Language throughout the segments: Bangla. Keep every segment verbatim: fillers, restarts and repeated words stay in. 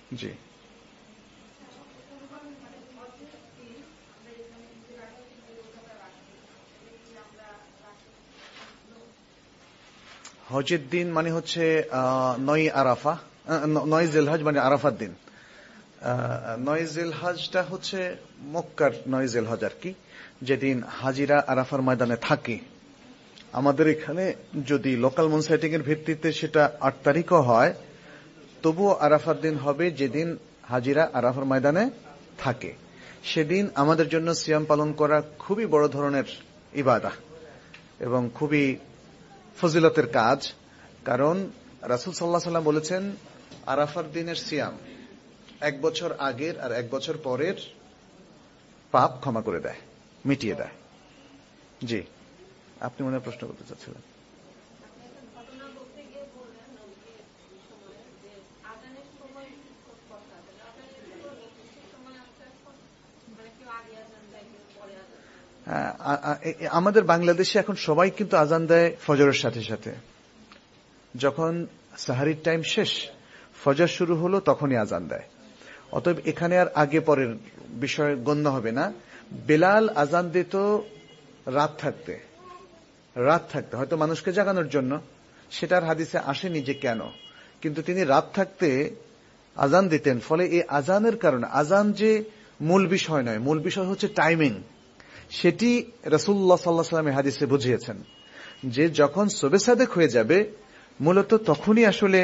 জি। হজের দিন মানে হচ্ছে নয় আরাফা, নয় জিলহজ মানে আরাফার দিন। নয় জিলহজটা হচ্ছে মক্কার নয় জিলহজ আর কি, যেদিন হাজিরা আরাফার ময়দানে থাকে। আমাদের এখানে যদি লোকাল মুন সাইটিং এর ভিত্তিতে সেটা আট তারিখও হয়, তবুও আরাফার দিন হবে যেদিন হাজিরা আরাফার ময়দানে থাকে। সেদিন আমাদের জন্য সিয়াম পালন করা খুবই বড় ধরনের ইবাদা এবং খুবই ফজিলতের কাজ। কারণ রাসূল সাল্লাল্লাহু আলাইহি ওয়াসাল্লাম বলেছেন, আরাফার দিনের সিয়াম এক বছর আগের আর এক বছর পরের পাপ ক্ষমা করে দেয়, মিটিয়ে দেয়। জি, আপনি মনে প্রশ্ন করতে চাচ্ছিলেন? আমাদের বাংলাদেশে এখন সবাই কিন্তু আজান দেয় ফজরের সাথে সাথে। যখন সাহারির টাইম শেষ, ফজর শুরু হলো, তখনই আজান দেয়। অতএব এখানে আর আগে পরের বিষয় গণ্য হবে না। বেলাল আজান দিত রাত থাকতে, রাত থাকতে হয়তো মানুষকে জাগানোর জন্য, সেটার হাদিসে আসেনি যে কেন, কিন্তু তিনি রাত থাকতে আজান দিতেন। ফলে এই আজানের কারণে, আজান যে মূল বিষয় নয়, মূল বিষয় হচ্ছে টাইমিং। সেটি রাসূলুল্লাহ সাল্লাল্লাহু আলাইহি ওয়াসাল্লাম হাদিসে বুঝিয়েছেন যে যখন সুবহ সাদেক হয়ে যাবে, মূলত তখনই আসলে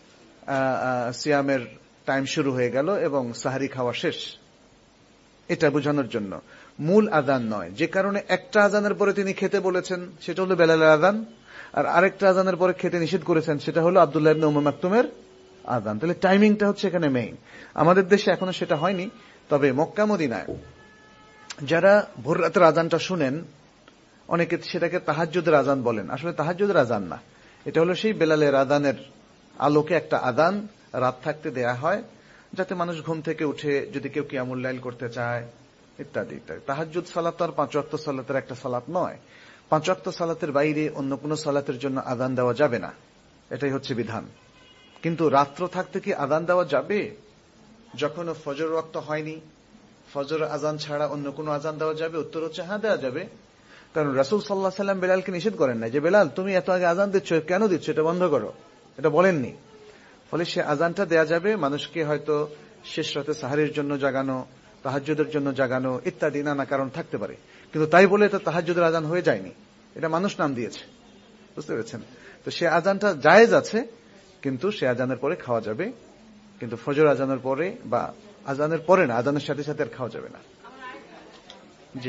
সিয়ামের টাইম শুরু হয়ে গেল এবং সাহারি খাওয়া শেষ। এটা বোঝানোর জন্য, মূল আজান নয়। যে কারণে একটা আজানের পরে তিনি খেতে বলেছেন, সেটা হলো বেলালের আজান, আর আরেকটা আজানের পরে খেতে নিষেধ করেছেন, সেটা হলো আব্দুল্লাহ ইবনে উম্মে মাকতুমের আজান। তাহলে টাইমিংটা হচ্ছে এখানে মেইন। আমাদের দেশে এখনো সেটা হয়নি, তবে মক্কা মদিনায় যারা ভোর রাতের আজানটা শুনেন, অনেকে সেটাকে তাহাজ্জুদের আজান বলেন। আসলে তাহাজ্জুদের আজান না, এটা হলো সেই বেলালের আজানের আলোকে একটা আজান রাত থাকতে দেয়া হয়, যাতে মানুষ ঘুম থেকে উঠে যদি কেউ কিয়ামুল লাইল করতে চায় ইত্যাদি ইত্যাদি। তাহাজ্জুদ সালাত আর পাঁচ ওয়াক্ত সালাতের একটা সালাত নয়। পাঁচ ওয়াক্ত সালাতের বাইরে অন্য কোন সালাতের জন্য আজান দেওয়া যাবে না, এটাই হচ্ছে বিধান। কিন্তু রাত্র থাকতে কি আজান দেওয়া যাবে? যখন ফজর ওয়াক্ত হয়নি, ফজর আজান ছাড়া অন্য কোন আজান দেওয়া যাবে? উত্তর হচ্ছে হ্যাঁ, দেওয়া যাবে। কারণ রাসূল সাল্লাল্লাহু আলাইহি ওয়াসাল্লাম বেলালকে নিষেধ করেন না যে বেলাল তুমি এত আগে আজান দিচ্ছ, কেন দিচ্ছ, এটা বন্ধ করো, এটা বলেননি। ফলে সে আজানটা দেয়া যাবে মানুষকে হয়তো শেষ রাতে সাহারির জন্য জাগানো, তাহাজ্জুদের জন্য জাগানো ইত্যাদি নানা কারণ থাকতে পারে। কিন্তু তাই বলে এটা তাহাজ্জুদের আজান হয়ে যায়নি, এটা মানুষ নাম দিয়েছে, বুঝতে পেরেছেন? তো সে আজানটা জায়েজ আছে, কিন্তু সে আজানের পরে খাওয়া যাবে, কিন্তু ফজর আজানের পরে বা আজানের পরে না, আজানের সাথে সাথে আর খাওয়া যাবে না। জি,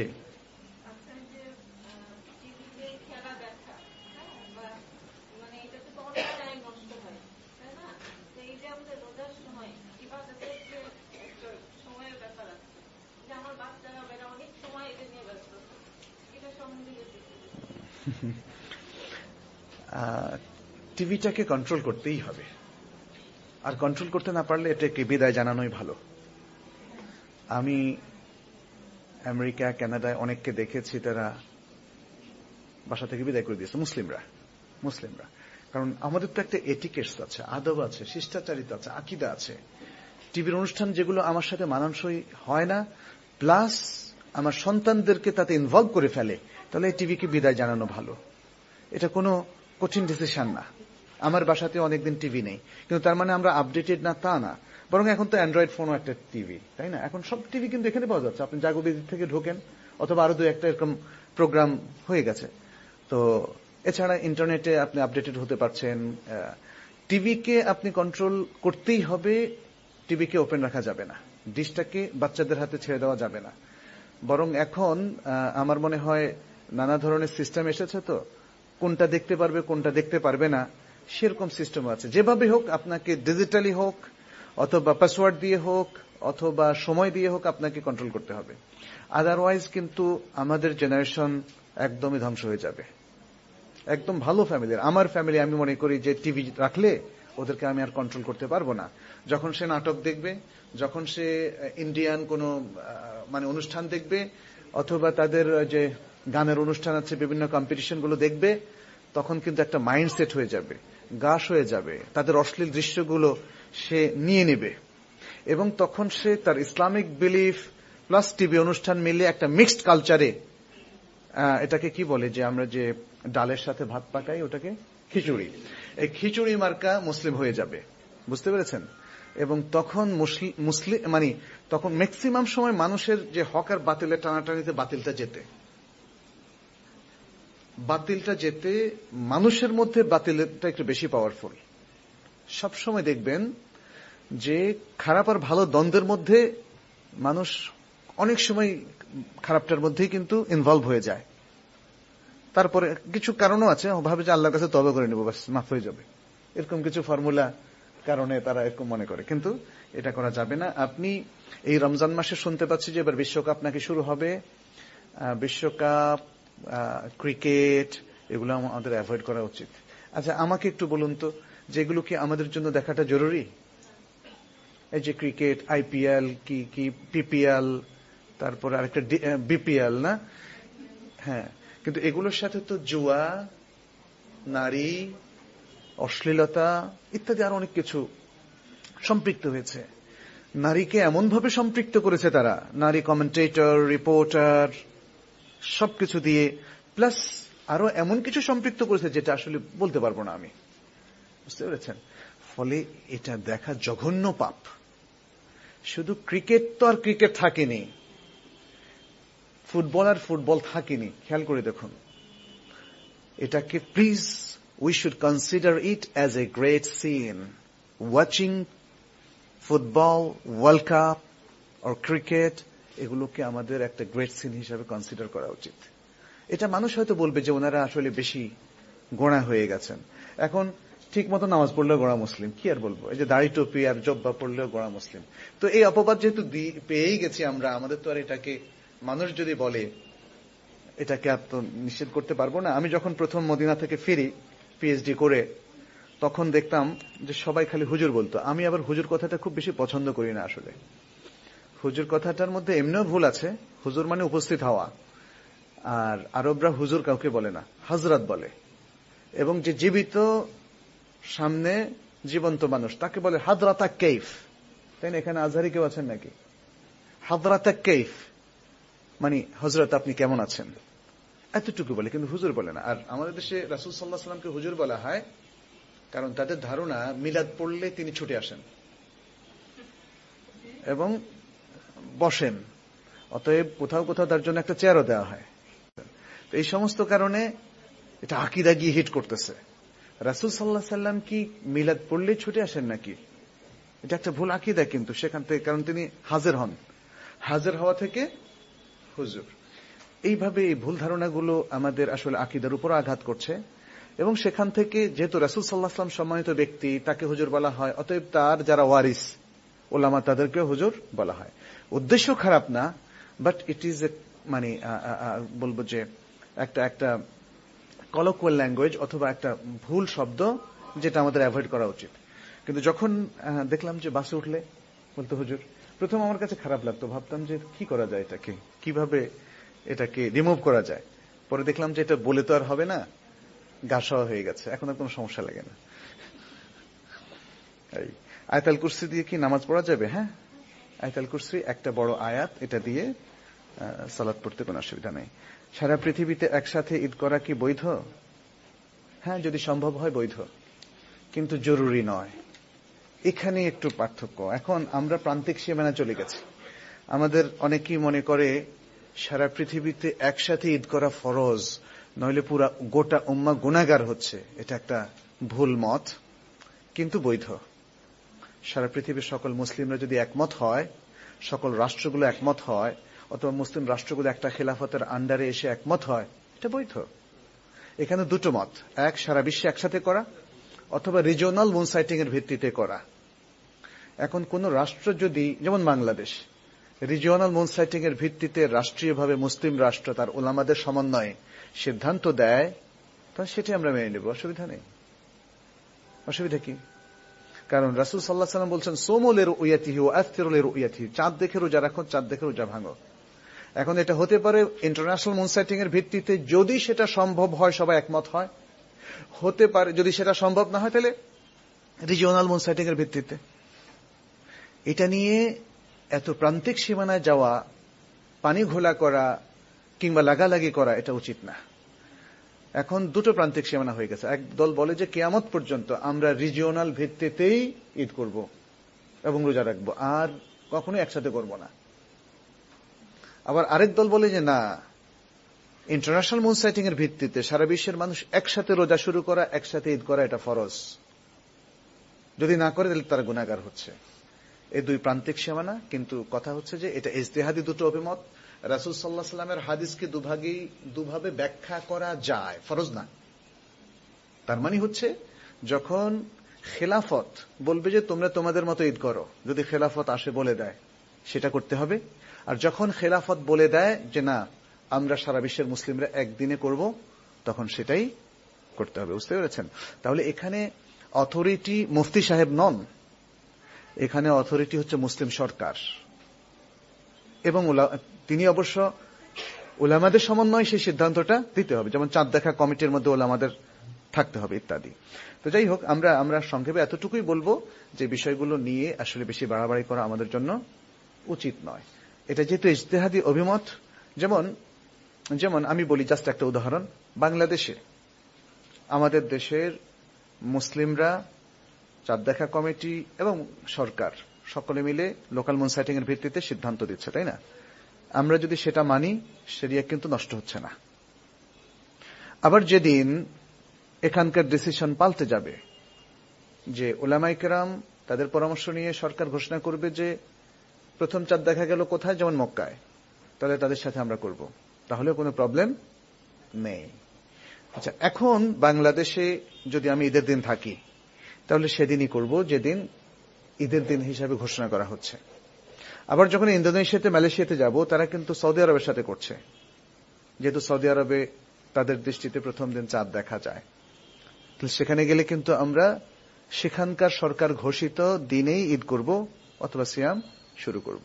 টিভিটাকে কন্ট্রোল করতেই হবে, আর কন্ট্রোল করতে না পারলে এটাকে বিদায় জানানোই ভালো। আমি আমেরিকা, কানাডায় অনেককে দেখেছি, তারা বাসা থেকে বিদায় করে দিয়েছে, মুসলিমরা মুসলিমরা কারণ আমাদের তো একটা এটিকেটস আছে, আদব আছে, শিষ্টাচারিতা আছে, আকীদা আছে। টিভির অনুষ্ঠান যেগুলো আমার সাথে মানানসই হয় না, প্লাস আমার সন্তানদেরকে তাতে ইনভলভ করে ফেলে, তাহলে এই টিভিকে বিদায় জানানো ভালো। এটা কোনো কঠিন ডিসিশন না। আমার বাসাতে অনেকদিন টিভি নেই, কিন্তু তার মানে আমরা আপডেটেড না তা না, বরং এখন তো অ্যান্ড্রয়েড ফোনও একটা টিভি, তাই না? এখন সব টিভি কিন্তু এখানে পাওয়া যাচ্ছে, আপনি জাগোবিদি থেকে ঢোকেন, অথবা আরো দু একটা এরকম প্রোগ্রাম হয়ে গেছে। তো এছাড়া ইন্টারনেটে আপনি আপডেটেড হতে পারছেন। টিভিকে আপনি কন্ট্রোল করতেই হবে, টিভিকে ওপেন রাখা যাবে না, ডিশটাকে বাচ্চাদের হাতে ছেড়ে দেওয়া যাবে না। বরং এখন আমার মনে হয় নানা ধরনের সিস্টেম এসেছে, তো কোনটা দেখতে পারবে কোনটা দেখতে পারবে না সেরকম সিস্টেম আছে। যেভাবে হোক আপনাকে ডিজিটালি হোক অথবা পাসওয়ার্ড দিয়ে হোক অথবা সময় দিয়ে হোক আপনাকে কন্ট্রোল করতে হবে। আদারওয়াইজ কিন্তু আমাদের জেনারেশন একদমই ধ্বংস হয়ে যাবে। একদম ভালো ফ্যামিলির, আমার ফ্যামিলি, আমি মনে করি যে টিভি রাখলে ওদেরকে আমি আর কন্ট্রোল করতে পারবো না। যখন সে নাটক দেখবে, যখন সে ইন্ডিয়ান কোনো মানে অনুষ্ঠান দেখবে, অথবা তাদের যে গানের অনুষ্ঠান আছে, বিভিন্ন কম্পিটিশন গুলো দেখবে, তখন কিন্তু একটা মাইন্ডসেট হয়ে যাবে, গাশ হয়ে যাবে, তাদের অশ্লীল দৃশ্যগুলো সে নিয়ে নেবে। এবং তখন সে তার ইসলামিক বিলিফ প্লাস টিভি অনুষ্ঠান মিলে একটা মিক্সড কালচারে, এটাকে কি বলে যে আমরা যে ডালের সাথে ভাত পাকাই ওটাকে খিচুড়ি, এই খিচুড়ি মার্কা মুসলিম হয়ে যাবে, বুঝতে পেরেছেন? এবং তখন মুসলিম মানে তখন ম্যাক্সিমাম সময় মানুষের যে হক আর বাতিলের টানাটানিতে বাতিলটা যেতে বাতিলটা যেতে মানুষের মধ্যে বাতিলটা একটু বেশি পাওয়ারফুল। সবসময় দেখবেন যে খারাপ আর ভালো দ্বন্দ্বের মধ্যে মানুষ অনেক সময় খারাপটার মধ্যেই কিন্তু ইনভলভ হয়ে যায়। তারপরে কিছু কারণও আছে, ভাবে যে আল্লাহর কাছে তওবা করে নেব, বাস মাফ হয়ে যাবে, এরকম কিছু ফর্মুলা কারণে তারা এরকম মনে করে, কিন্তু এটা করা যাবে না। আপনি এই রমজান মাসে শুনতে পাচ্ছি যে এবার বিশ্বকাপ নাকি শুরু হবে। বিশ্বকাপ, ক্রিকেট, এগুলো আমাদের অ্যাভয়েড করা উচিত। আচ্ছা, আমাকে একটু বলুন তো, যেগুলো কি আমাদের জন্য দেখাটা জরুরি? এই যে ক্রিকেট, আইপিএল, কি কি পিপিএল, তারপরে আরেকটা বিপিএল না, হ্যাঁ, কিন্তু এগুলোর সাথে তো জুয়া, নারী, অশ্লীলতা ইত্যাদি আরো অনেক কিছু সম্পৃক্ত হয়েছে। নারীকে এমন ভাবে সম্পৃক্ত করেছে তারা, নারী কমেন্টেটর, রিপোর্টার, সবকিছু দিয়ে, প্লাস আরো এমন কিছু সম্পৃক্ত করেছে যেটা আসলে বলতে পারবো না আমি, বুঝতে পেরেছেন? ফলে এটা দেখা জঘন্য পাপ। শুধু ক্রিকেট তো আর ক্রিকেট থাকেনি, ফুটবল আর ফুটবল থাকেনি, খেয়াল করে দেখুন। এটাকে please we should consider it as a great sin. Watching football, World Cup or cricket, এগুলোকে আমাদের একটা গ্রেট সিন হিসাবে কনসিডার করা উচিত। এটা মানুষ হয়তো বলবে যে ওনারা আসলে বেশি গোঁড়া হয়ে গেছেন, এখন ঠিক মতো নামাজ পড়লেও গোঁড়া মুসলিম, কি আর বলবো, এই যে দাড়ি টুপি আর জব্বা পড়লেও গোঁড়া মুসলিম। তো এই অপবাদ যেহেতু পেয়েই গেছি আমরা, আমাদের তো আর এটাকে মানুষ যদি বলে এটাকে আর তো নিষেধ করতে পারবো না। আমি যখন প্রথম মদিনা থেকে ফিরি পিএইচডি করে, তখন দেখতাম যে সবাই খালি হুজুর বলতো। আমি আবার হুজুর কথাটা খুব বেশি পছন্দ করি না। আসলে হুজুর কথাটার মধ্যে এমনিও ভুল আছে, হুজুর মানে উপস্থিত হওয়া, আর আরবরা হুজুর কাউকে বলে না, হযরত বলে। এবং যে জীবিত সামনে জীবন্ত মানুষ তাকে বলে হাদরাতা কাইফ, তাই না? এখানে আজহারি কেউ আছেন নাকি? হাদরাতা কাইফ মানে হযরত আপনি কেমন আছেন, এতটুকু বলে, কিন্তু হুজুর বলে না। আর আমাদের দেশে রাসূল সাল্লাল্লাহু আলাইহি ওয়াসাল্লামকে হুজুর বলা হয় কারণ তাদের ধারণা মিলাদ পড়লে তিনি ছুটে আসেন এবং বসেন, অতএব কোথাও কোথাও তার জন্য একটা চেয়ারও দেওয়া হয়। তো এই সমস্ত কারণে এটা আকীদা গিয়ে হিট করতেছে। রাসূল সাল্লাল্লাহু আলাইহি ওয়াসাল্লাম কি মিলাদ পড়লে ছুটে আসেন নাকি? এটা একটা ভুল আকীদা কিন্তু সেখান থেকে, কারণ তিনি হাজির হন, হাজির হওয়া থেকে হুজুর। এইভাবে এই ভুল ধারণাগুলো আমাদের আসলে আকীদার উপর আঘাত করছে। এবং সেখান থেকে যেহেতু রাসূল সাল্লাল্লাহু আলাইহি ওয়াসাল্লাম সম্মানিত ব্যক্তি, তাকে হুজুর বলা হয়, অতএব তার যারা ওয়ারিস ওলামা তাদেরকে হুজুর বলা হয়। উদ্দেশ্য খারাপ না, বাট ইট ইজ এ মানে বলবো যে একটা একটা কলোকুয়াল ল্যাঙ্গুয়েজ অথবা একটা ভুল শব্দ যেটা আমাদের অ্যাভয়েড করা উচিত। কিন্তু যখন দেখলাম যে বাসে উঠলে বলতো হুজুর, প্রথম আমার কাছে খারাপ লাগতো, ভাবতাম যে কি করা যায়, এটাকে কিভাবে এটাকে রিমুভ করা যায়। পরে দেখলাম যে এটা বলে তো আর হবে না, গাছাওয়া হয়ে গেছে, এখন আর কোনো সমস্যা লাগে না। এই আয়াতুল কুরসি দিয়ে কি নামাজ পড়া যাবে? হ্যাঁ, আয়াতুল কুরসি একটা বড় আয়াত, এটা দিয়ে সালাত পড়তে কোনো অসুবিধা নেই। সারা পৃথিবীতে একসাথে ঈদ করা কি বৈধ? হ্যাঁ, যদি সম্ভব হয় বৈধ, কিন্তু জরুরি নয়। এখানে একটু পার্থক্য। এখন আমরা প্রান্তিক সীমানা চলে গেছি। আমাদের অনেকেই মনে করে সারা পৃথিবীতে একসাথে ঈদ করা ফরজ, নইলে পুরা গোটা উম্মাহ গুনাহগার হচ্ছে। এটা একটা ভুল মত, কিন্তু বৈধ। সারা পৃথিবীর সকল মুসলিমরা যদি একমত হয়, সকল রাষ্ট্রগুলো একমত হয়, অথবা মুসলিম রাষ্ট্রগুলো একটা খেলাফতের আন্ডারে এসে একমত হয়, এটা বৈধ। এখানে দুটো মত, এক সারা বিশ্বে একসাথে করা, অথবা রিজিওনাল মুনসাইটিং এর ভিত্তিতে করা। এখন কোন রাষ্ট্র যদি, যেমন বাংলাদেশ, রিজিওনাল মুনসাইটিং এর ভিত্তিতে রাষ্ট্রীয়ভাবে মুসলিম রাষ্ট্র তার উলামাদের সমন্বয়ে সিদ্ধান্ত দেয়, তাহলে সেটি আমরা মেনে নেব, অসুবিধা নেই। অসুবিধা কি? কারণ রাসূল সাল্লাল্লাহু আলাইহি ওয়াসাল্লাম বলছেন সুমু লিরুয়াতিহি ওয়া আফতিরু লিরুয়াতিহি, চাঁদ দেখে রোজা রাখো, চাঁদ দেখে রোজা ভাঙো। এখন এটা হতে পারে ইন্টারন্যাশনাল মুনসাইটিং এর ভিত্তিতে, যদি সেটা সম্ভব হয়, সবাই একমত হয়, হতে পারে যদি সেটা সম্ভব না হয় তাহলে রিজিওনাল মুনসাইটিং এর ভিত্তিতে। এটা নিয়ে এত প্রান্তিক সীমানায় যাওয়া, পানি ঘোলা করা কিংবা লাগালাগি করা এটা উচিত না। এখন দুটো প্রান্তিক সীমানা হয়ে গেছে। এক দল বলে যে কিয়ামত পর্যন্ত আমরা রিজিওনাল ভিত্তিতেই ঈদ করব এবং রোজা রাখবো, আর কখনোই একসাথে করব না। আবার আরেক দল বলে যে না, ইন্টারন্যাশনাল মুন সাইটিং এর ভিত্তিতে সারা বিশ্বের মানুষ একসাথে রোজা শুরু করা, একসাথে ঈদ করা এটা ফরজ, যদি না করে তাহলে তারা গুনাহগার হচ্ছে। এই দুই প্রান্তিক সীমানা। কিন্তু কথা হচ্ছে যে এটা ইজতিহাদি দুটো অভিমত। রাসূল সাল্লাল্লাহু আলাইহি ওয়াসাল্লামের হাদিসকে দুভাগেই দুভাবে ব্যাখ্যা করা যায়, ফরজ না। তার মানে হচ্ছে যখন খেলাফত বলবে যে তোমরা তোমাদের মতো ঈদ করো, যদি খেলাফত আসে বলে দেয় সেটা করতে হবে। আর যখন খেলাফত বলে দেয় যে না আমরা সারা বিশ্বের মুসলিমরা একদিনে করব, তখন সেটাই করতে হবে। বুঝতে পেরেছেন? তাহলে এখানে অথরিটি মুফতি সাহেব নন, এখানে অথরিটি হচ্ছে মুসলিম সরকার, এবং তিনি অবশ্য উলামাদের সমন্বয়ে সেই সিদ্ধান্তটা দিতে হবে, যেমন চাঁদ দেখা কমিটির মধ্যে উলামাদের থাকতে হবে ইত্যাদি। তো যাই হোক, আমরা আমরা সংক্ষেপে এতটুকুই বলবো যে বিষয়গুলো নিয়ে আসলে বেশি বাড়াবাড়ি করা আমাদের জন্য উচিত নয়। এটা যেহেতু ইজতিহাদি অভিমত, যেমন যেমন আমি বলি জাস্ট একটা উদাহরণ, বাংলাদেশে আমাদের দেশের মুসলিমরা চাঁদ দেখা কমিটি এবং সরকার সকলে মিলে লোকাল মুন সাইটিং এর ভিত্তিতে সিদ্ধান্ত দিচ্ছে, তাই না? আমরা যদি সেটা মানি, শরিয়া কিন্তু নষ্ট হচ্ছে না। আবার যেদিন এখানকার ডিসিশন পাল্টে যাবে, যে উলামায়ে কেরাম তাদের পরামর্শ নিয়ে সরকার ঘোষণা করবে যে প্রথম চাঁদ দেখা গেল কোথায়, যেমন মক্কায়, তাহলে তাদের সাথে আমরা করব, তাহলে কোনো প্রবলেম নেই। আচ্ছা, এখন বাংলাদেশে যদি আমি ঈদের দিন থাকি, তাহলে সেদিনই করব যেদিন ঈদের দিন হিসাবে ঘোষণা করা হচ্ছে। আবার যখন ইন্দোনেশিয়াতে মালয়েশিয়াতে যাব, তারা কিন্তু সৌদি আরবের সাথে করছে, যেহেতু সৌদি আরবে তাদের দৃষ্টিতে প্রথম দিন চাঁদ দেখা যায়। সেখানে গেলে কিন্তু আমরা সেখানকার সরকার ঘোষিত দিনেই ঈদ করব অথবা সিয়াম শুরু করব।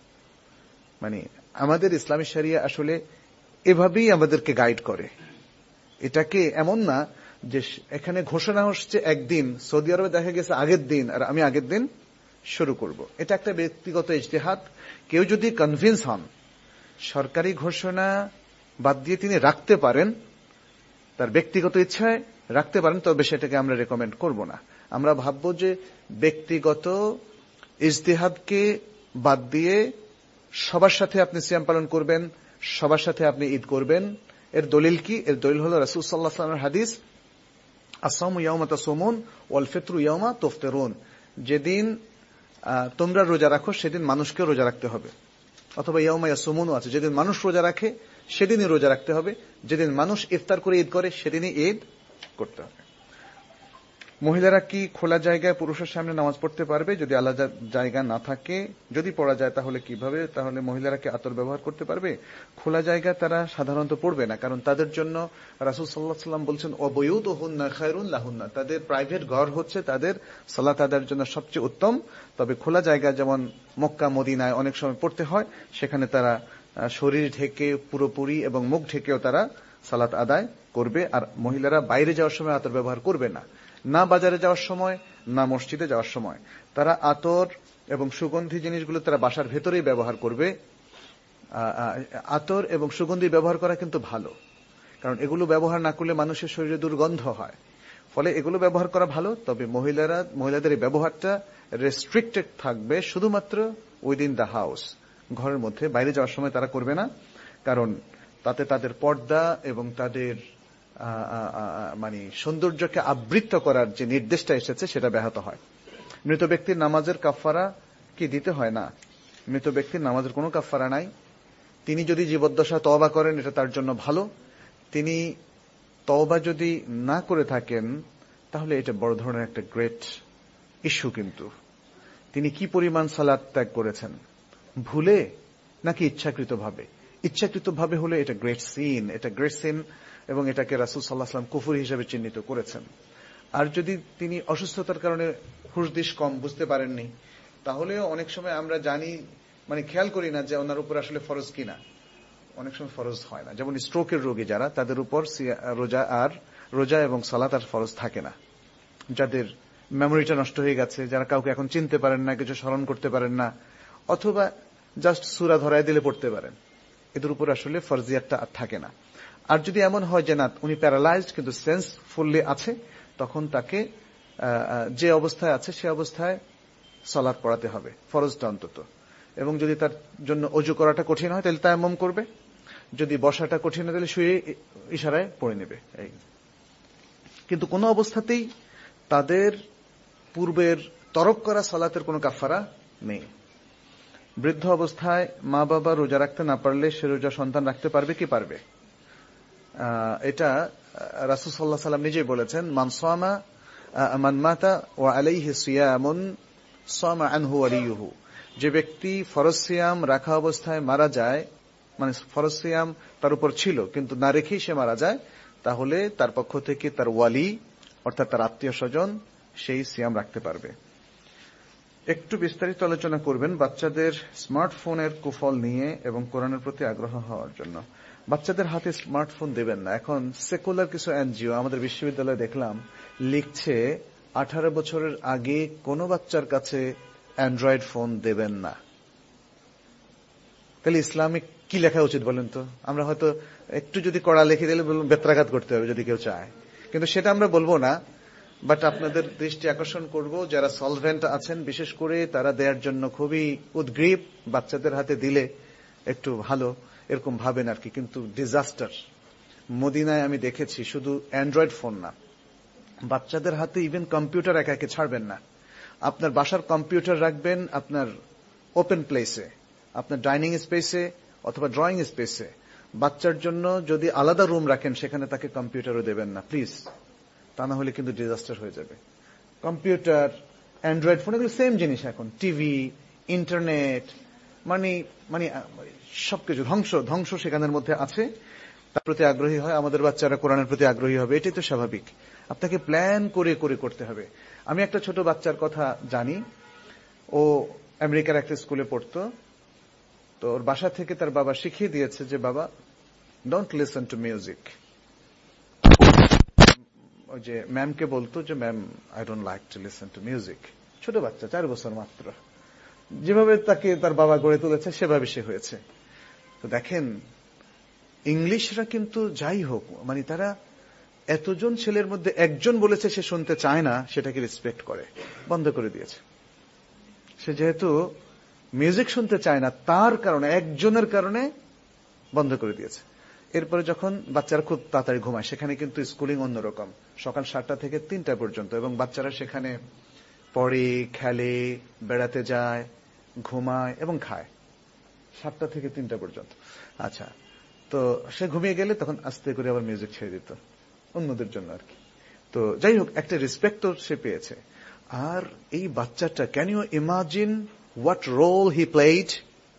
মানে আমাদের ইসলামী শরিয়া আসলে এভাবেই আমাদেরকে গাইড করে। এটাকে এমন না যে এখানে ঘোষণা হচ্ছে একদিন, সৌদি আরবে দেখা গেছে আগের দিন, আর আমি আগের দিন শুরু করব। এটা একটা ব্যক্তিগত ইজতিহাদ। কেউ যদি কনভিন্স হন সরকারি ঘোষণা বাদ দিয়ে তিনি রাখতে পারেন, তার ব্যক্তিগত ইচ্ছায় রাখতে পারেন, তবে সেটাকে আমরা রেকমেন্ড করব না। আমরা ভাববো যে ব্যক্তিগত ইজতিহাদকে বাদ দিয়ে সবার সাথে আপনি সিয়াম পালন করবেন, সবার সাথে আপনি ঈদ করবেন। এর দলিল কি? এর দলিল হলো রাসূল সাল্লাল্লাহু আলাইহি ওয়াসাল্লামের হাদিস, আস-সাওমু ইয়াওমা তাসুমুন ওয়াল ফিতরু ইয়াওমা তুফতিরুন। যেদিন তোমরা রোজা রাখো সেদিন মানুষকে রোজা রাখতে হবে, অথবা ইয়াওমা ইয়াসুমুনও আছে, যেদিন মানুষ রোজা রাখে সেদিনই রোজা রাখতে হবে, যেদিন মানুষ ইফতার করে ঈদ করে সেদিনই ঈদ করতে হবে। মহিলারা কি খোলা জায়গায় পুরুষের সামনে নামাজ পড়তে পারবে? যদি আলাদা জায়গা না থাকে, যদি পড়া যায় তাহলে কিভাবে? তাহলে মহিলারা কি আতর ব্যবহার করতে পারবে? খোলা জায়গায় তারা সাধারণত পড়বে না, কারণ তাদের জন্য রাসূল সাল্লাল্লাহু আলাইহি ওয়াসাল্লাম বলছেন ওয়াবুয়ুতুহুন্না খায়রুন লাহুন্না, তাদের প্রাইভেট ঘর হচ্ছে তাদের সালাত আদায়ের জন্য সবচেয়ে উত্তম। তবে খোলা জায়গা যেমন মক্কা মদিনায় অনেক সময় পড়তে হয়, সেখানে তারা শরীর ঢেকে পুরোপুরি এবং মুখ ঢেকেও তারা সালাত আদায় করবে। আর মহিলারা বাইরে যাওয়ার সময় আতর ব্যবহার করবে না, না বাজারে যাওয়ার সময়, না মসজিদে যাওয়ার সময়। তারা আতর এবং সুগন্ধি জিনিসগুলো তারা বাসার ভেতরেই ব্যবহার করবে। আতর এবং সুগন্ধি ব্যবহার করা কিন্তু ভালো, কারণ এগুলো ব্যবহার না করলে মানুষের শরীরে দুর্গন্ধ হয়, ফলে এগুলো ব্যবহার করা ভালো। তবে মহিলারা মহিলাদের এই ব্যবহারটা রেস্ট্রিক্টেড থাকবে শুধুমাত্র উইদিন দ্য হাউস, ঘরের মধ্যে। বাইরে যাওয়ার সময় তারা করবে না, কারণ তাতে তাদের পর্দা এবং তাদের মানে সৌন্দর্যকে আবৃত করার যে নির্দেশটা এসেছে সেটা ব্যাহত হয়। মৃত ব্যক্তির নামাজের কাফারা কি দিতে হয়? না, মৃত ব্যক্তির নামাজের কোনো কাফারা নাই। তিনি যদি জীবদ্দশা তওবা করেন এটা তার জন্য ভালো। তিনি তওবা যদি না করে থাকেন তাহলে এটা বড় ধরনের একটা গ্রেট ইস্যু। কিন্তু তিনি কি পরিমাণ সালাত ত্যাগ করেছেন, ভুলে নাকি ইচ্ছাকৃতভাবে? ইচ্ছাকৃতভাবে হলে এটা গ্রেট সিন, এটা গ্রেট সিন, এবং এটাকে রাসূল সাল্লাল্লাহু আলাইহি ওয়াসাল্লাম কুফর হিসেবে চিহ্নিত করেছেন। আর যদি তিনি অসুস্থতার কারণে হুঁশদিশ কম, বুঝতে পারেননি, তাহলেও অনেক সময় আমরা জানি, মানে খেয়াল করি না যে ওনার উপর আসলে ফরজ কিনা। অনেক সময় ফরজ হয় না, যেমন স্ট্রোকের রোগী যারা, তাদের উপর রোজা আর রোজা এবং সালাত আর ফরজ থাকে না। যাদের মেমোরিটা নষ্ট হয়ে গেছে, যারা কাউকে এখন চিনতে পারেন না, কিছু স্মরণ করতে পারেন না, অথবা জাস্ট সূরা ধরায় দিলে পড়তে পারেন, এদের উপর আসলে ফরজিয়াতটা আর থাকে না। আর যদি এমন হয় যে না উনি প্যারালাইজড কিন্তু সেন্স ফুললি আছে, তখন তাকে যে অবস্থায় আছে সে অবস্থায় সালাত পড়াতে হবে, ফরজটা অন্তত। এবং যদি তার জন্য অজু করাটা কঠিন হয় তাহলে তায়াম্মুম করবে, যদি বসাটা কঠিন হয় তাহলে শুয়ে ইশারায় পড়ে নেবে। কিন্তু কোনো অবস্থাতেই তাদের পূর্বের তরক করা সালাতের কোনো কাফারা নেই। বৃদ্ধ অবস্থায় মা বাবা রোজা রাখতে না পারলে সে রোজা সন্তান রাখতে পারবে কি পারবে? এটা রাসূল সাল্লাল্লাহু আলাইহি ওয়াসাল্লাম নিজেই বলেছেন, মান সামা মান মাতা ওয়া আলাইহি সিয়ামুন সামা আনহু ওয়ালিয়ুহু। যে ব্যক্তি ফরজ সিয়াম রাখা অবস্থায় মারা যায়, মানে ফরজ সিয়াম তার উপর ছিল কিন্তু না রেখেই সে মারা যায়, তাহলে তার পক্ষ থেকে তার ওয়ালি অর্থাৎ তার আত্মীয় স্বজন সেই সিয়াম রাখতে পারবে। একটু বিস্তারিত আলোচনা করবেন বাচ্চাদের স্মার্টফোনের কুফল নিয়ে এবং কোরআনের প্রতি আগ্রহ হওয়ার জন্য। বাচ্চাদের হাতে স্মার্টফোন দেবেন না। এখন সেকুলার কিছু এনজিও আমাদের বিশ্ববিদ্যালয়ে দেখলাম লিখছে আঠারো বছরের আগে কোনো বাচ্চার কাছে অ্যান্ড্রয়েড ফোন দেবেন না। তাহলে ইসলামিক কি লেখা উচিত বলেন তো? আমরা হয়তো একটু যদি কড়া লিখে দিলে বলুন বেত্রাঘাত করতে হবে যদি কেউ চায়, কিন্তু সেটা আমরা বলবো না। বাট আপনাদের দৃষ্টি আকর্ষণ করব, যারা সলভেন্ট আছেন বিশেষ করে তারা দেওয়ার জন্য খুবই উদ্গ্রীব। বাচ্চাদের হাতে দিলে একটু ভালো এরকম ভাবেন আর কি, কিন্তু ডিজাস্টার। মদিনায় আমি দেখেছি শুধু অ্যান্ড্রয়েড ফোন না, বাচ্চাদের হাতে ইভেন কম্পিউটার একা একে ছাড়বেন না। আপনার বাসার কম্পিউটার রাখবেন আপনার ওপেন প্লেসে, আপনার ডাইনিং স্পেসে অথবা ড্রয়িং স্পেসে। বাচ্চার জন্য যদি আলাদা রুম রাখেন সেখানে তাকে কম্পিউটারও দেবেন না প্লিজ, তা না হলে কিন্তু ডিজাস্টার হয়ে যাবে। কম্পিউটার, অ্যান্ড্রয়েড ফোন এগুলো সেম জিনিস। এখন টিভি, ইন্টারনেট, মানে মানে সবকিছু ধ্বংস ধ্বংস সেখানের মধ্যে আছে। তার প্রতি আগ্রহী হয়, আমাদের বাচ্চারা কোরআনের প্রতি আগ্রহী হবে, এটাই তো স্বাভাবিক। আপনাকে প্ল্যান করে করে করতে হবে। আমি একটা ছোট বাচ্চার কথা জানি, ও আমেরিকার একটা স্কুলে পড়তো। তো ওর বাসা থেকে তার বাবা শিখিয়ে দিয়েছে যে বাবা ডোন্ট লিসেন টু মিউজিক। ওই যে ম্যামকে বলতো যে ma'am I don't like to listen to music. ছোট বাচ্চা, চার বছর মাত্র। যেভাবে তাকে তার বাবা গড়ে তুলেছে সেভাবে সে হয়েছে। তো দেখেন ইংলিশরা কিন্তু যাই হোক, মানে তারা এতজন ছেলের মধ্যে একজন বলেছে সে শুনতে চায় না, সেটাকে রেসপেক্ট করে, বন্ধ করে দিয়েছে। সে যেহেতু মিউজিক শুনতে চায় না তার কারণে, একজনের কারণে বন্ধ করে দিয়েছে। এরপরে যখন বাচ্চারা খুব তাড়াতাড়ি ঘুমায়, সেখানে কিন্তু স্কুলিং অন্যরকম, সকাল সাতটা থেকে তিনটা পর্যন্ত, এবং বাচ্চারা সেখানে পড়ে, খেলে, বেড়াতে যায়, ঘুমায় এবং খায় সাতটা থেকে তিনটা পর্যন্ত। আচ্ছা, তো সে ঘুমিয়ে গেলে তখন আস্তে করে আবার মিউজিক ছেড়ে দিত অন্যদের জন্য আর কি। তো যাই হোক, একটা রেসপেক্ট তো সে পেয়েছে। আর এই বাচ্চাটা, can you imagine what role he played?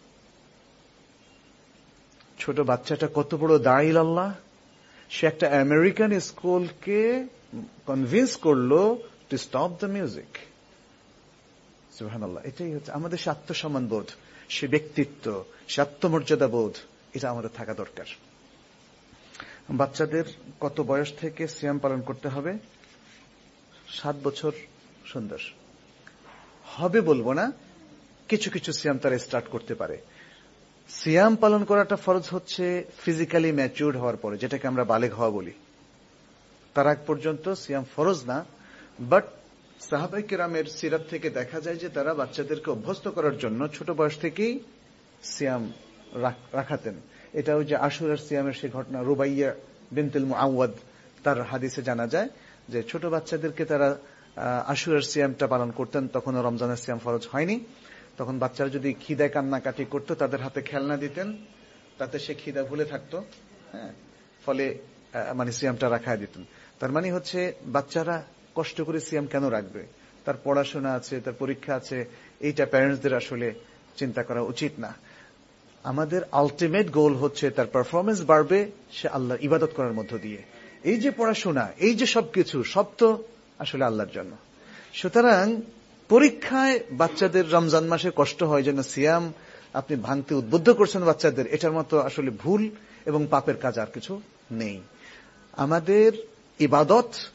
ছোট বাচ্চাটা কত বড় দাঈল আল্লাহ। সে একটা আমেরিকান স্কুলকে কনভিন্স করলো টু স্টপ দ্য মিউজিক। সুবহানাল্লাহ। এটাই হচ্ছে আমাদের সে আত্মসম্মান বোধ, সে ব্যক্তিত্ব, সে আত্মমর্যাদা বোধ, এটা আমাদের থাকা দরকার। বাচ্চাদের কত বয়স থেকে সিয়াম পালন করতে হবে? সাত বছর সুন্দর হবে বলবো না, কিছু কিছু সিয়াম তারা স্টার্ট করতে পারে। সিয়াম পালন করাটা ফরজ হচ্ছে ফিজিক্যালি ম্যাচিউরড হওয়ার পরে, যেটাকে আমরা বালেগ হওয়া বলি। তার আগ পর্যন্ত সিয়াম ফরজ না। বাট সাহাবায়ে কেরামের সিরাত থেকে দেখা যায় যে তারা বাচ্চাদেরকে অভ্যস্ত করার জন্য ছোট বয়স থেকেই সিয়াম রাখাতেন। এটা ওই যে আশুরার সিয়ামের সে ঘটনা, রুবাইয়া বিনতুল মুআওয়াদ, তার হাদিসে জানা যায় যে ছোট বাচ্চাদেরকে তারা আশুরার সিয়ামটা পালন করতেন। তখন রমজানের সিয়াম ফরজ হয়নি। তখন বাচ্চারা যদি খিদায় কান্নাকাটি করতো তাদের হাতে খেলনা দিতেন, তাতে সে খিদা ভুলে থাকতো, হ্যাঁ, ফলে মানে সিয়ামটা রাখায় দিতেন। তার মানে হচ্ছে বাচ্চারা কষ্ট করে সিয়াম কেন রাখবে? তার পড়াশোনা আছে, তার পরীক্ষা আছে, এইটা প্যারেন্টসদের আসলে চিন্তা করা উচিত না। আমাদের আলটিমেট গোল হচ্ছে তার পারফরমেন্স বাড়বে সে আল্লাহর ইবাদত করার মধ্য দিয়ে। এই যে পড়াশোনা, এই যে সবকিছু, সব তো আসলে আল্লাহর জন্য। সুতরাং পরীক্ষায় বাচ্চাদের রমজান মাসে কষ্ট হয় যেন সিয়াম আপনি ভাঙতে উদ্বুদ্ধ করছেন বাচ্চাদের, এটার মতো আসলে ভুল এবং পাপের কাজ আর কিছু নেই। আমাদের ইবাদত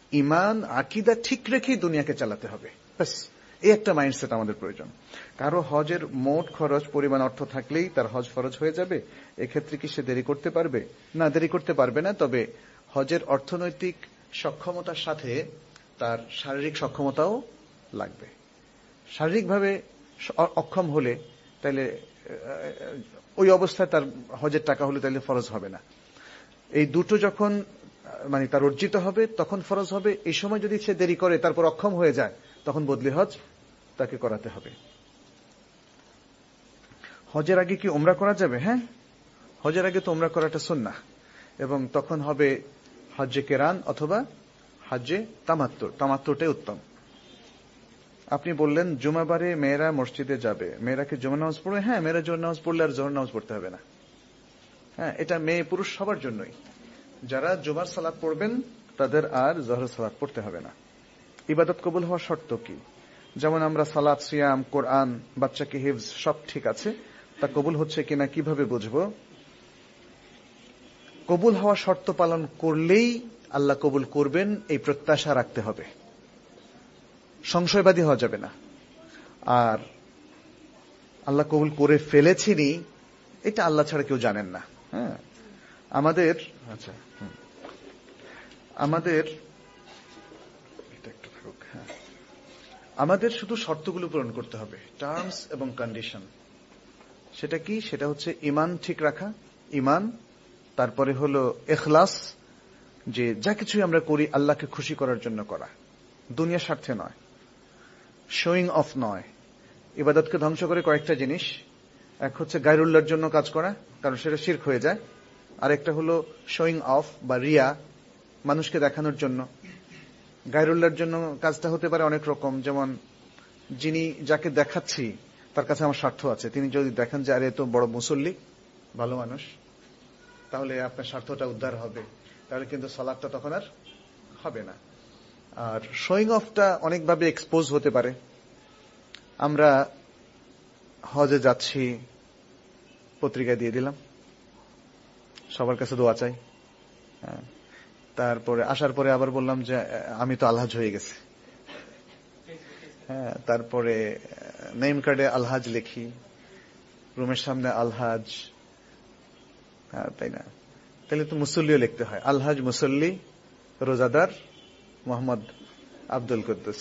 ইমান আকীদা ঠিক রেখেই দুনিয়াকে চালাতে হবে, ব্যাস এই একটা মাইন্ডসেট আমাদের প্রয়োজন। কারো হজের মোট খরচ পরিমাণ অর্থ থাকলেই তার হজ ফরজ হয়ে যাবে, এক্ষেত্রে কি সে দেরি করতে পারবে? না, দেরি করতে পারবে না। তবে হজের অর্থনৈতিক সক্ষমতার সাথে তার শারীরিক সক্ষমতাও লাগবে। শারীরিকভাবে অক্ষম হলে তাহলে ওই অবস্থায় তার হজের টাকা হলে তাহলে ফরজ হবে না। এই দুটো যখন মানে তার অর্জিত হবে তখন ফরজ হবে। এই সময় যদি সে দেরি করে তারপর অক্ষম হয়ে যায় তখন বদলি হজ তাকে করাতে হবে। হজের আগে কি উমরা করা যাবে? হ্যাঁ, হজের আগে তো উমরা করাটা সুন্নাহ, এবং তখন হবে হজ্জে কেরান অথবা হজ্জে তামাত্তুর। তামাত্তুরটাই উত্তম। আপনি বললেন জুমাবারে মেয়েরা মসজিদে যাবে, মেয়েরা কি জুমা নামাজ পড়বে? হ্যাঁ, মেয়েরা জোহর নামাজ পড়লে আর জোহর নামাজ পড়তে হবে না। হ্যাঁ, এটা মেয়ে পুরুষ সবার জন্যই। যারা জুমার সালাত পড়বেন তাদের আর জোহরের সালাত পড়তে হবে না। ইবাদত কবুল হওয়ার শর্ত কি? যেমন আমরা সালাত, সিয়াম, কোরআন, বাচ্চাকে হিফজ সব ঠিক আছে, তা কবুল হচ্ছে কিনা কিভাবে বুঝবো? কবুল হওয়ার শর্ত পালন করলেই আল্লাহ কবুল করবেন এই প্রত্যাশা রাখতে হবে, সংশয়বাদী হওয়া যাবে না। আর আল্লাহ কবুল করে ফেলেছিনি এটা আল্লাহ ছাড়া কেউ জানেন না। হ্যাঁ, আমাদের আচ্ছা আমাদের হ্যাঁ আমাদের শুধু শর্তগুলো পূরণ করতে হবে, টার্মস এবং কন্ডিশন। সেটা কি? সেটা হচ্ছে ইমান ঠিক রাখা, ইমান, তারপরে হলো ইখলাস, যে যা কিছুই আমরা করি আল্লাহকে খুশি করার জন্য করা, দুনিয়ার স্বার্থে নয়, শোয়িং অফ নয়। ইবাদতকে ধ্বংস করে কয়েকটা জিনিস, এক হচ্ছে গায়রুল্লাহর জন্য কাজ করা, কারণ সেটা শিরক হয়ে যায়। আর একটা হলো শোয়িং অফ বা রিয়া, মানুষকে দেখানোর জন্য। গায়রুল্লাহর জন্য কাজটা হতে পারে অনেক রকম, যেমন যিনি যাকে দেখাচ্ছি তার কাছে আমার স্বার্থ আছে, তিনি যদি দেখেন যে আরে তো বড় মুসল্লি, ভালো মানুষ, তাহলে আপনার স্বার্থটা উদ্ধার হবে, তাহলে কিন্তু সালাতটা তখন আর হবে না। আর শোয়িং অফটা অনেকভাবে এক্সপোজ হতে পারে। আমরা হজে যাচ্ছি, পত্রিকা দিয়ে দিলাম, সবার কাছে দোয়া চাই, তারপরে আসার পরে আবার বললাম যে আমি তো আলহাজ হয়ে গেছি। হ্যাঁ, তারপরে নেম কার্ডে আলহাজ লিখি, রুমের সামনে আলহাজ, হ্যাঁ তাই না? তাহলে তো মুসল্লিও লিখতে হয়, আলহাজ মুসল্লি রোজাদার মোহাম্মদ আব্দুল কুদ্দুস।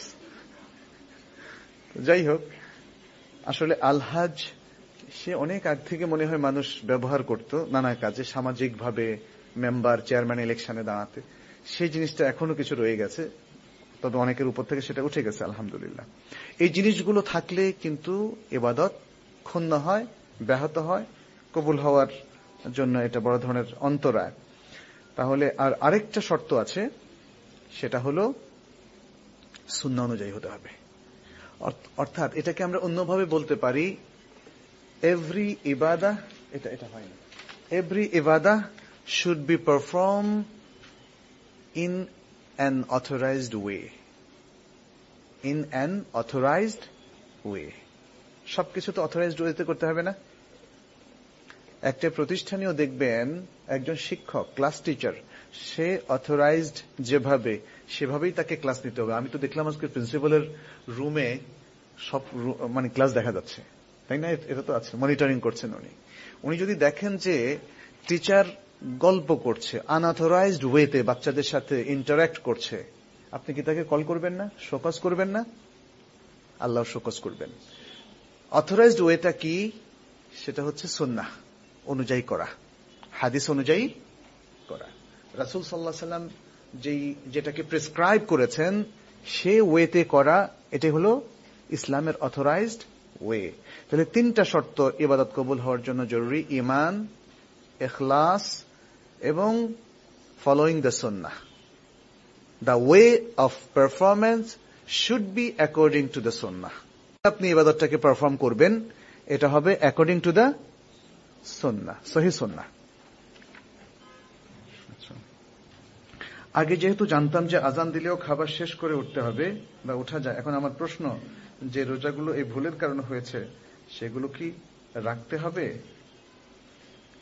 যাই হোক, আসলে আলহাজ সে অনেক আগ থেকে মনে হয় মানুষ ব্যবহার করত নানা কাজে, সামাজিক ভাবে, মেম্বার, চেয়ারম্যান ইলেকশনে দাঁড়াতে। সেই জিনিসটা এখনো কিছু রয়ে গেছে, তবে অনেকের উপর থেকে সেটা উঠে গেছে আলহামদুলিল্লাহ। এই জিনিসগুলো থাকলে কিন্তু ইবাদত ক্ষুণ্ণ হয়, ব্যাহত হয়, কবুল হওয়ার জন্য এটা বড় ধরনের অন্তরায়। তাহলে আর আরেকটা শর্ত আছে, সেটা হলো সুন্নাহ অনুযায়ী হতে হবে। অর্থাৎ এটাকে আমরা অন্যভাবে বলতে পারি, এভরি ইবাদা, এটা এটা হয় না, এভরি ইবাদা should be perform in an authorized way, in an authorized way। সবকিছু তো অথরাইজড ওয়েতে করতে হবে না। একটা প্রতিষ্ঠানেও দেখবেন একজন শিক্ষক, ক্লাস টিচার, সে অথরাইজড যেভাবে, সেভাবেই তাকে ক্লাস নিতে হবে। আমি তো দেখলাম আজকে প্রিন্সিপালের রুমে সব মানে ক্লাস দেখা যাচ্ছে, তাই না? এটা তো আছে, মনিটরিং করছেন উনি। উনি যদি দেখেন যে টিচার গল্প করছে, আনঅথরাইজড ওয়েতে বাচ্চাদের সাথে ইন্টারঅ্যাক্ট করছে, আপনি কি তাকে কল করবেন না, শোকজ করবেন না? আল্লাহ শোকজ করবেন। অথরাইজড ওয়েটা কি? সেটা হচ্ছে সুন্নাহ অনুযায়ী করা, হাদিস অনুযায়ী করা। রাসূল সাল্লাল্লাহু আলাইহি সাল্লাম যেই যেটাকে প্রেসক্রাইব করেছেন সে ওয়েতে করা, এটাই হলো ইসলামের অথরাইজড ওয়ে। তাহলে তিনটা শর্ত ইবাদত কবুল হওয়ার জন্য জরুরি: ঈমান, ইখলাস এবং ফলোইং দ্য সুন্নাহ। The way of performance should be according to the sunnah. আপনি ইবাদতটাকে পারফর্ম করবেন, এটা হবে according to the sunnah, সহিহ সুন্নাহ। আগে যেহেতু জানতাম যে আজান দিলেও খাবার শেষ করে উঠতে হবে বা উঠা যায়, এখন আমার প্রশ্ন যে রোজাগুলো এই ভুলের কারণে হয়েছে সেগুলো কি রাখতে হবে?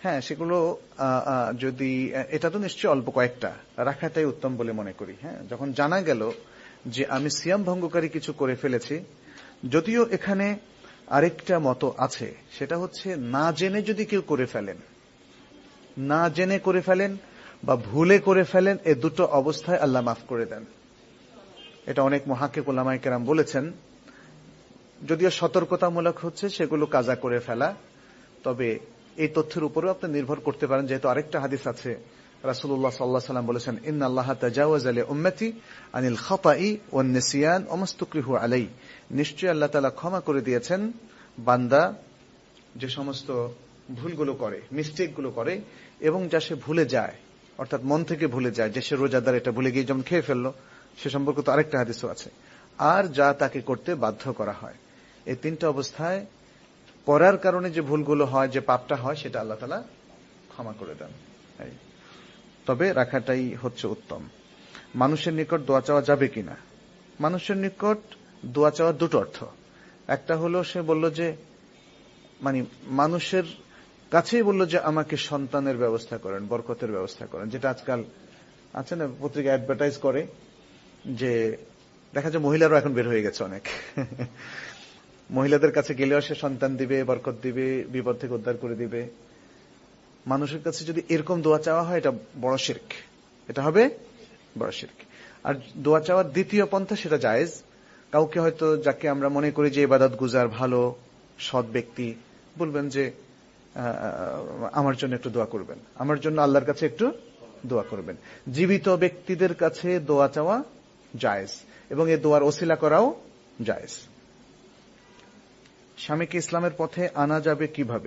হ্যাঁ, সেগুলো যদি এটা তো নিশ্চয়ই অল্প কয়েকটা রাখাটাই উত্তম বলে মনে করি। হ্যাঁ, যখন জানা গেল যে আমি সিয়াম ভঙ্গকারী কিছু করে ফেলেছি, যদিও এখানে আরেকটা মত আছে, সেটা হচ্ছে না জেনে যদি কেউ করে ফেলেন, না জেনে করে ফেলেন বা ভুলে করে ফেলেন, এ দুটো অবস্থায় আল্লাহ মাফ করে দেন। এটা অনেক মুহাক্কিক উলামায়ে কেরাম বলেছেন। যদিও সতর্কতামূলক হচ্ছে সেগুলো কাজা করে ফেলা, তবে এই তথ্যের উপরেও আপনি নির্ভর করতে পারেন, যেহেতু আরেকটা হাদিস আছে, রাসূলুল্লাহ সাল্লাল্লাহু আলাইহি ওয়াসাল্লাম বলেছেন, ইন্নাল্লাহা তাজাওয়াজা লি উম্মতি আনিল খাতাই ওয়ান নিসিয়ান ওয়া মাসতুকরিহু আলাই। নিশ্চয়ই আল্লাহ তাআলা ক্ষমা করে দিয়েছেন বান্দা যে সমস্ত ভুলগুলো করে, মিস্টেকগুলো করে, এবং যা সে ভুলে যায়, অর্থাৎ মন থেকে ভুলে যায়, যে সে রোজাদার এটা ভুলে গিয়ে যেমন খেয়ে ফেললো, সে সম্পর্কে তো আরেকটা হাদিসও আছে, আর যা তাকে করতে বাধ্য করা হয়। এই তিনটা অবস্থায় করার কারণে যে ভুলগুলো হয়, যে পাপটা হয়, সেটা আল্লাহ তাআলা ক্ষমা করে দেন। তবে রাখাটাই হচ্ছে উত্তম। মানুষের নিকট দোয়া চাওয়া যাবে কিনা? মানুষের নিকট দোয়া চাওয়ার দুটো অর্থ। একটা হলো সে বলল যে, মানে মানুষের কাছেই বলল যে আমাকে সন্তানের ব্যবস্থা করেন, বরকতের ব্যবস্থা করেন, যেটা আজকাল আছে না, পত্রিকা অ্যাডভার্টাইজ করে, যে দেখা যায় মহিলারাও এখন বের হয়ে গেছে অনেক। মহিলাদের কাছে গেলেও সে সন্তান দিবে, বরকত দিবে, বিপদ থেকে উদ্ধার করে দিবে। মানুষের কাছে যদি এরকম দোয়া চাওয়া হয়, এটা বড় শিরক, এটা হবে বড় শিরক। আর দোয়া চাওয়ার দ্বিতীয় পন্থা, সেটা জায়েজ। কাউকে হয়তো যাকে আমরা মনে করি যে ইবাদত গুজার, ভালো সৎ ব্যক্তি, বলবেন যে আমার জন্য একটু দোয়া করবেন, আমার জন্য আল্লাহর কাছে একটু দোয়া করবেন। জীবিত ব্যক্তিদের কাছে দোয়া চাওয়া জায়েজ, এবং এই দোয়ার ওসিলা করাও জায়েজ। স্বামীকে ইসলামের পথে আনা যাবে কিভাবে?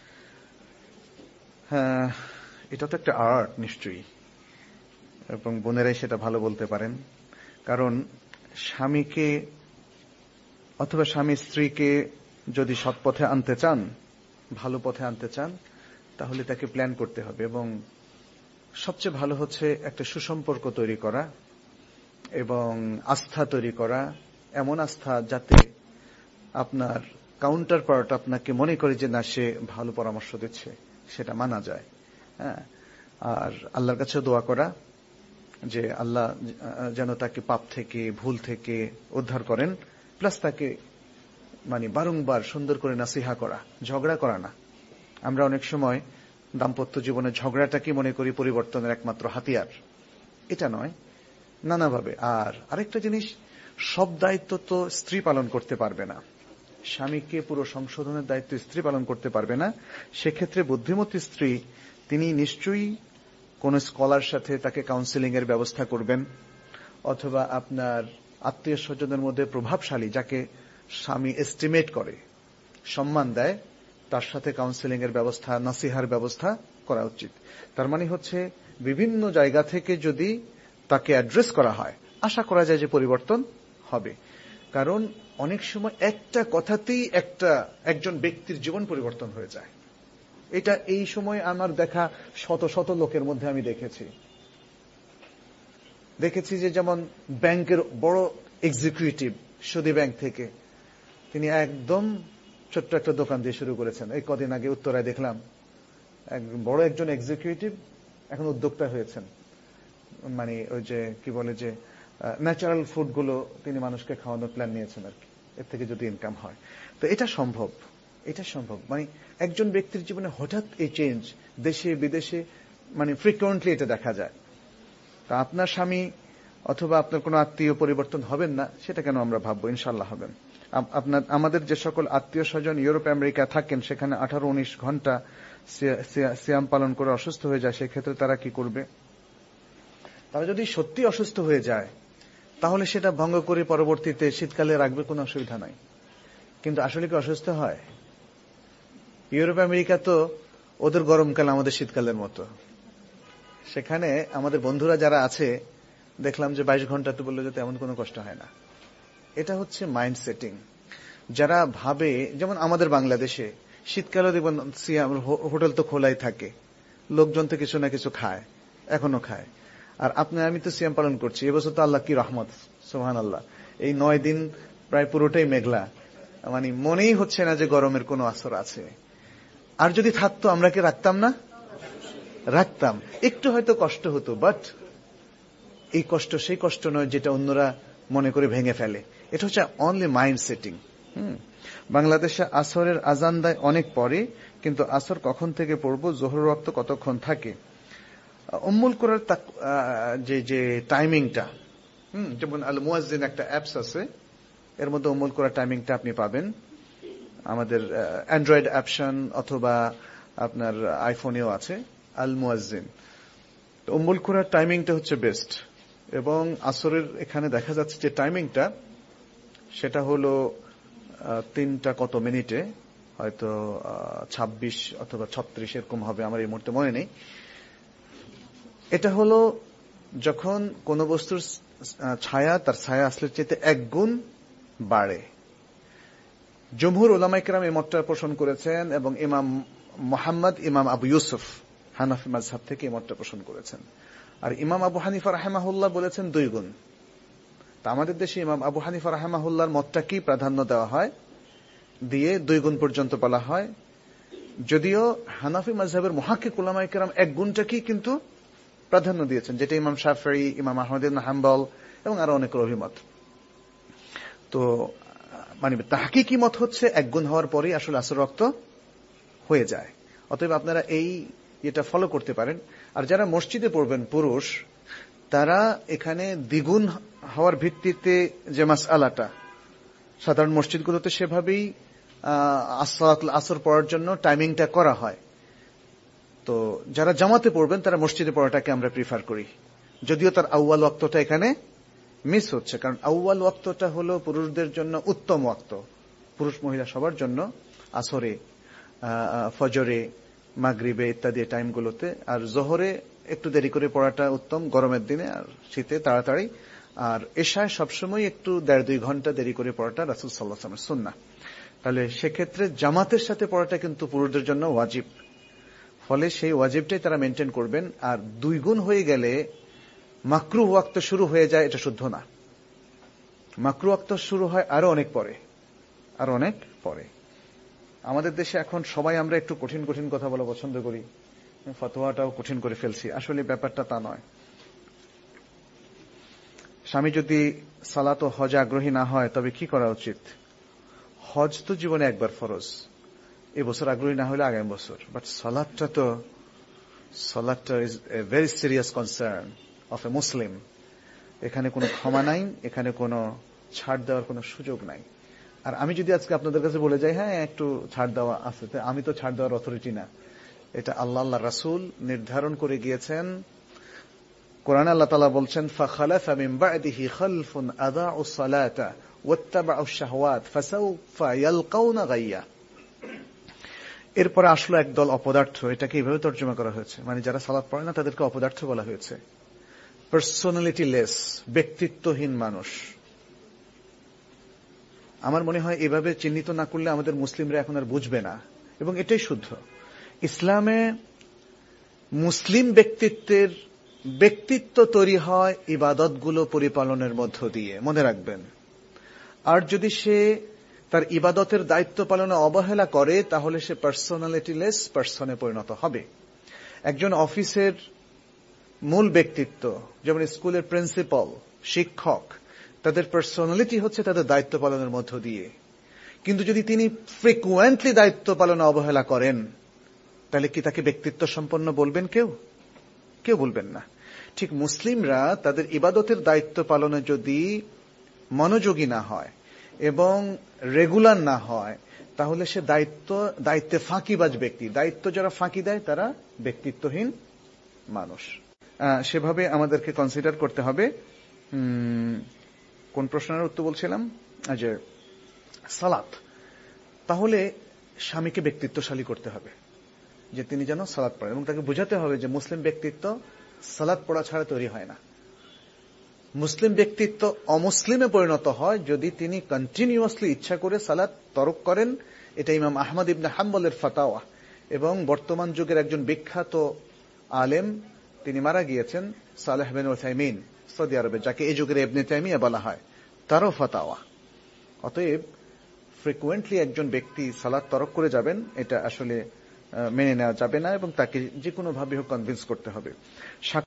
হ্যাঁ, এটা তো একটা আর্ট নিশ্চয়ই, এবং বোনেরাই সেটা ভালো বলতে পারেন। কারণ স্বামীকে অথবা স্বামী স্ত্রীকে যদি সৎ পথে আনতে চান, ভালো পথে আনতে চান, তাহলে তাকে প্ল্যান করতে হবে, এবং সবচেয়ে ভালো হচ্ছে একটা সুসম্পর্ক তৈরি করা এবং আস্থা তৈরি করা, এমন আস্থা যাতে আপনার কাউন্টার পার্ট আপনাকে মনে করে যে না, সে ভালো পরামর্শ দিচ্ছে, সেটা মানা যায়। হ্যাঁ, আর আল্লাহর কাছে দোয়া করা যে আল্লাহ যেন তাকে পাপ থেকে, ভুল থেকে উদ্ধার করেন, প্লাস তাকে মানে বারংবার সুন্দর করে নাসিহা করা, ঝগড়া করা না। আমরা অনেক সময় দাম্পত্য জীবনে ঝগড়াটাকে মনে করি পরিবর্তনের একমাত্র হাতিয়ার, এটা নয়, নানাভাবে। আর আরেকটা জিনিস, সব দায়িত্ব তো স্ত্রী পালন করতে পারবে না, স্বামীকে পুরো সংশোধনের দায়িত্ব স্ত্রী পালন করতে পারবে না। সেক্ষেত্রে বুদ্ধিমতী স্ত্রী তিনি নিশ্চয়ই কোন স্কলার সাথে তাকে কাউন্সেলিং এর ব্যবস্থা করবেন, অথবা আপনার আত্মীয় স্বজনের মধ্যে প্রভাবশালী, যাকে স্বামী এস্টিমেট করে, সম্মান দেয়, তার সাথে কাউন্সেলিং এর ব্যবস্থা, নাসিহার ব্যবস্থা করা উচিত। তার মানে হচ্ছে বিভিন্ন জায়গা থেকে যদি তাকে অ্যাড্রেস করা হয়, আশা করা যায় যে পরিবর্তন হবে। কারণ অনেক সময় একটা কথাতেই একটা একজন ব্যক্তির জীবন পরিবর্তন হয়ে যায়। এটা এই সময় আমার দেখা শত শত লোকের মধ্যে আমি দেখেছি দেখেছি যে যেমন ব্যাংকের বড় এক্সিকিউটিভ, সুদী ব্যাংক থেকে, তিনি একদম ছোট্ট একটা দোকান দিয়ে শুরু করেছেন। এই কদিন আগে উত্তরায় দেখলাম বড় একজন এক্সিকিউটিভ এখন উদ্যোক্তা হয়েছেন, মানে ওই যে কি বলে যে ন্যাচারাল ফুড গুলো তিনি মানুষকে খাওয়ানোর প্ল্যান নিয়েছেন আর কি, এর থেকে যদি ইনকাম হয়। তো এটা সম্ভব, এটা সম্ভব। মানে একজন ব্যক্তির জীবনে হঠাৎ এই চেঞ্জ, দেশে বিদেশে মানে ফ্রিকুয়েন্টলি এটা দেখা যায়। তা আপনার স্বামী অথবা আপনার কোনো আত্মীয় পরিবর্তন হবেন না, সেটা কেন আমরা ভাববো? ইনশাআল্লাহ হবেন। আপনার আমাদের যে সকল আত্মীয় স্বজন ইউরোপ আমেরিকা থাকেন, সেখানে আঠারো উনিশ ঘন্টা সিয়াম পালন করে অসুস্থ হয়ে যায়, সেক্ষেত্রে তারা কি করবে? তারা যদি সত্যি অসুস্থ হয়ে যায়, তাহলে সেটা ভঙ্গ করে পরবর্তীতে শীতকালে রাখবে, কোনো অসুবিধা নাই। কিন্তু আসলে কি অসুস্থ হয়? ইউরোপ আমেরিকা তো ওদের গরমকাল আমাদের শীতকালের মতো। সেখানে আমাদের বন্ধুরা যারা আছে, দেখলাম যে বাইশ ঘন্টাতে বললে যে এমন কোনো কষ্ট হয় না। এটা হচ্ছে মাইন্ড সেটিং। যারা ভাবে, যেমন আমাদের বাংলাদেশে শীতকালে দেখবেন সিয়াম হোটেল তো খোলাই থাকে, লোকজন তো কিছু না কিছু খায়, এখনো খায়। আর আপনি আমি তো সিয়াম পালন করছি, এবছর তো আল্লাহ কি রহমত, সুবহানাল্লাহ, এই নয় দিন প্রায় পুরোটাই মেঘলা, মানে মনেই হচ্ছে না যে গরমের কোনো আসর আছে। আর যদি থাকতো আমরা কি রাখতাম না? রাখতাম। একটু হয়তো কষ্ট হতো, বাট এই কষ্ট সেই কষ্ট নয় যেটা অন্যরা মনে করে ভেঙে ফেলে। এটা হচ্ছে অনলি মাইন্ড সেটিং। হুম বাংলাদেশে আসরের আজান দেয় অনেক পরে, কিন্তু আসর কখন থেকে পড়বো, জোহর ওয়াক্ত কতক্ষণ থাকে? উম্মুল কোরআর যে যে টাইমিংটা, হুম যেমন আল মুয়াজ্জিন একটা অ্যাপস আছে, এর মধ্যে উম্মুল কোরআর টাইমিংটা আপনি পাবেন। আমাদের অ্যান্ড্রয়েড অ্যাপশন অথবা আপনার আইফোনেও আছে আল মুয়াজ্জিন। তো উম্মুল কোরআর টাইমিংটা হচ্ছে বেস্ট। এবং আসরের এখানে দেখা যাচ্ছে যে টাইমিংটা সেটা হলো তিনটা কত মিনিটে, হয়তো ছাব্বিশ অথবা ছত্রিশ এরকম হবে, আমার এই মুহূর্তে মনে নেই। এটা হলো যখন কোন বস্তুর ছায়া তার ছায়া আসলে চেয়ে এক গুণ বাড়ে। জমহুর উলামায়ে কেরাম এই মতটা পোষণ করেছেন, এবং ইমাম মুহাম্মদ ইমাম আবু ইউসুফ হানাফি মাযহাব থেকে এই মতটা পোষণ করেছেন। আর ইমাম আবু হানিফা রাহিমাহুল্লাহ বলেছেন দুই গুণ। তা আমাদের দেশে ইমাম আবু হানিফা রাহিমাহুল্লাহর মতটা কি প্রাধান্য দেওয়া হয়, দিয়ে দুই গুণ পর্যন্ত বলা হয়। যদিও হানাফি মাযহাবের মুহাক্কিক উলামায়ে কেরাম এক গুণটাকেই কিন্তু প্রাধান্য দিয়েছেন, যেটা ইমাম শাফিঈ, ইমাম আহমদ ইবনে হাম্বল এবং আরো অনেকের অভিমত। তো মানে তাহকিকি মত হচ্ছে এক গুণ হওয়ার পরেই আসলে আসর ওয়াক্ত হয়ে যায়। অতএব আপনারা এই এটা ফলো করতে পারেন। আর যারা মসজিদে পড়বেন পুরুষ, তারা এখানে দ্বিগুণ হওয়ার ভিত্তিতে যে মাসআলাটা, সাধারণ মসজিদগুলোতে সেভাবেই আসর পড়ার জন্য টাইমিংটা করা হয়। তো যারা জামাতে পড়বেন তারা মসজিদে পড়াটাকে আমরা প্রিফার করি, যদিও তার আউয়াল ওয়াক্তটা এখানে মিস হচ্ছে। কারণ আউয়াল ওয়াক্তটা হলো পুরুষদের জন্য উত্তম ওয়াক্ত, পুরুষ মহিলা সবার জন্য, আসরে, ফজরে, মাগরিবে ইত্যাদি টাইমগুলোতে। আর জোহরে একটু দেরি করে পড়াটা উত্তম গরমের দিনে, আর শীতে তাড়াতাড়ি। আর এশায় সবসময় একটু দেড় দুই ঘন্টা দেরি করে পড়াটা রাসূল সাল্লাল্লাহু আলাইহি ওয়াসাল্লামের সুন্নাহ। তাহলে সেক্ষেত্রে জামাতের সাথে পড়াটা কিন্তু পুরুষদের জন্য ওয়াজিব। ফলে সেই ওয়াজিবটাই তারা মেনটেন করবেন। আর দুই গুণ হয়ে গেলে মাকরুহ ওয়াক্ত শুরু হয়ে যায়, এটা শুদ্ধ না। মাকরুহ ওয়াক্ত শুরু হয় আরো অনেক পরে, আরো অনেক পরে। আমাদের দেশে এখন সবাই আমরা একটু কঠিন কঠিন কথা বলা পছন্দ করি, ফতোয়াটাও কঠিন করে ফেলছি। আসলে ব্যাপারটা তা নয়। স্বামী যদি সালাত ও হজে আগ্রহী না হয় তবে কি করা উচিত? হজ তো জীবনে একবার ফরজ, এবছর আগ্রহী না হলে আগামী বছর। বাট সালাতটা তো, সালাতটা is a very serious concern of a Muslim. এখানে কোনো ক্ষমা নাই, এখানে কোনো ছাড় দেওয়ার কোনো সুযোগ নাই। আর আমি যদি আজকে আপনাদের কাছে বলে যাই হ্যাঁ একটু ছাড় দেওয়া আছে, আমি তো ছাড় দেওয়ার অথরিটি না। এটা আল্লাহ আল্লাহ রাসূল নির্ধারণ করে গিয়েছেন। কোরআনে আল্লাহ তাআলা বলছেন, ফাখালাফা মিন বা'দিহি খালফুন আদাউস সালাতা ওয়াত্তাবাউশ শাহওয়াত ফাসাউফা ইয়ালকাউনা গাইয়া। এরপরে আসলো একদল অপদার্থ। এটাকে এইভাবে তর্জমা করা হয়েছে, মানে যারা সালাত পড়ে না তাদেরকে অপদার্থ বলা হয়েছে। পার্সোনালিটি লেস, ব্যক্তিত্বহীন মানুষ। আমার মনে হয় এভাবে চিহ্নিত না করলে আমাদের মুসলিমরা এখন আর বুঝবে না, এবং এটাই শুদ্ধ। ইসলামে মুসলিম ব্যক্তিত্বের ব্যক্তিত্ব তৈরি হয় ইবাদতগুলো পরিপালনের মধ্য দিয়ে, মনে রাখবেন। আর যদি সে তার ইবাদতের দায়িত্ব পালনে অবহেলা করে তাহলে সে পার্সোনালিটি লেস পার্সনে পরিণত হবে। একজন অফিসের মূল ব্যক্তিত্ব, যেমন স্কুলের প্রিন্সিপাল, শিক্ষক, তাদের পার্সোনালিটি হচ্ছে তাদের দায়িত্ব পালনের মধ্য দিয়ে। কিন্তু যদি তিনি ফ্রিকুয়েন্টলি দায়িত্ব পালনে অবহেলা করেন তাহলে কি তাকে ব্যক্তিত্ব সম্পন্ন বলবেন? কেউ কেউ বলবেন না। ঠিক মুসলিমরা তাদের ইবাদতের দায়িত্ব পালনে যদি মনোযোগী না হয় এবং রেগুলার না হয় তাহলে সে দায়িত্ব দায়িত্বে ফাঁকিবাজ ব্যক্তি। দায়িত্ব যারা ফাঁকি দেয় তারা ব্যক্তিত্বহীন মানুষ। সেভাবে আমাদেরকে কনসিডার করতে হবে। কোন প্রশ্নের উত্তর বলছিলাম? যে সালাত। তাহলে স্বামীকে ব্যক্তিত্বশালী করতে হবে, যে তিনি যেন সালাত পড়েন, এবং তাকে বোঝাতে হবে যে মুসলিম ব্যক্তিত্ব সালাত পড়া ছাড়া তৈরি হয় না। মুসলিম ব্যক্তিত্ব অমুসলিমে পরিণত হয় যদি তিনি কন্টিনিউয়াসলি ইচ্ছা করে সালাত তরক করেন। এটা ইমাম আহমদ ইবনে হাম্বলের ফাতাওয়া। এবং বর্তমান যুগের একজন বিখ্যাত আলেম, তিনি মারা গিয়েছেন, সালেহ বিন উসাইমিন, সৌদি আরবে, যাকে এই যুগের ইবনে তাইমিয়া বলা হয়, তারও ফাতাওয়া। অতএব ফ্রিকুয়েন্টলি একজন ব্যক্তি সালাত তরক করে যাবেন, এটা আসলে মেনে নেওয়া যাবে না এবং তাকে যে কোনো ভাবে হোক কনভিন্স করতে হবে।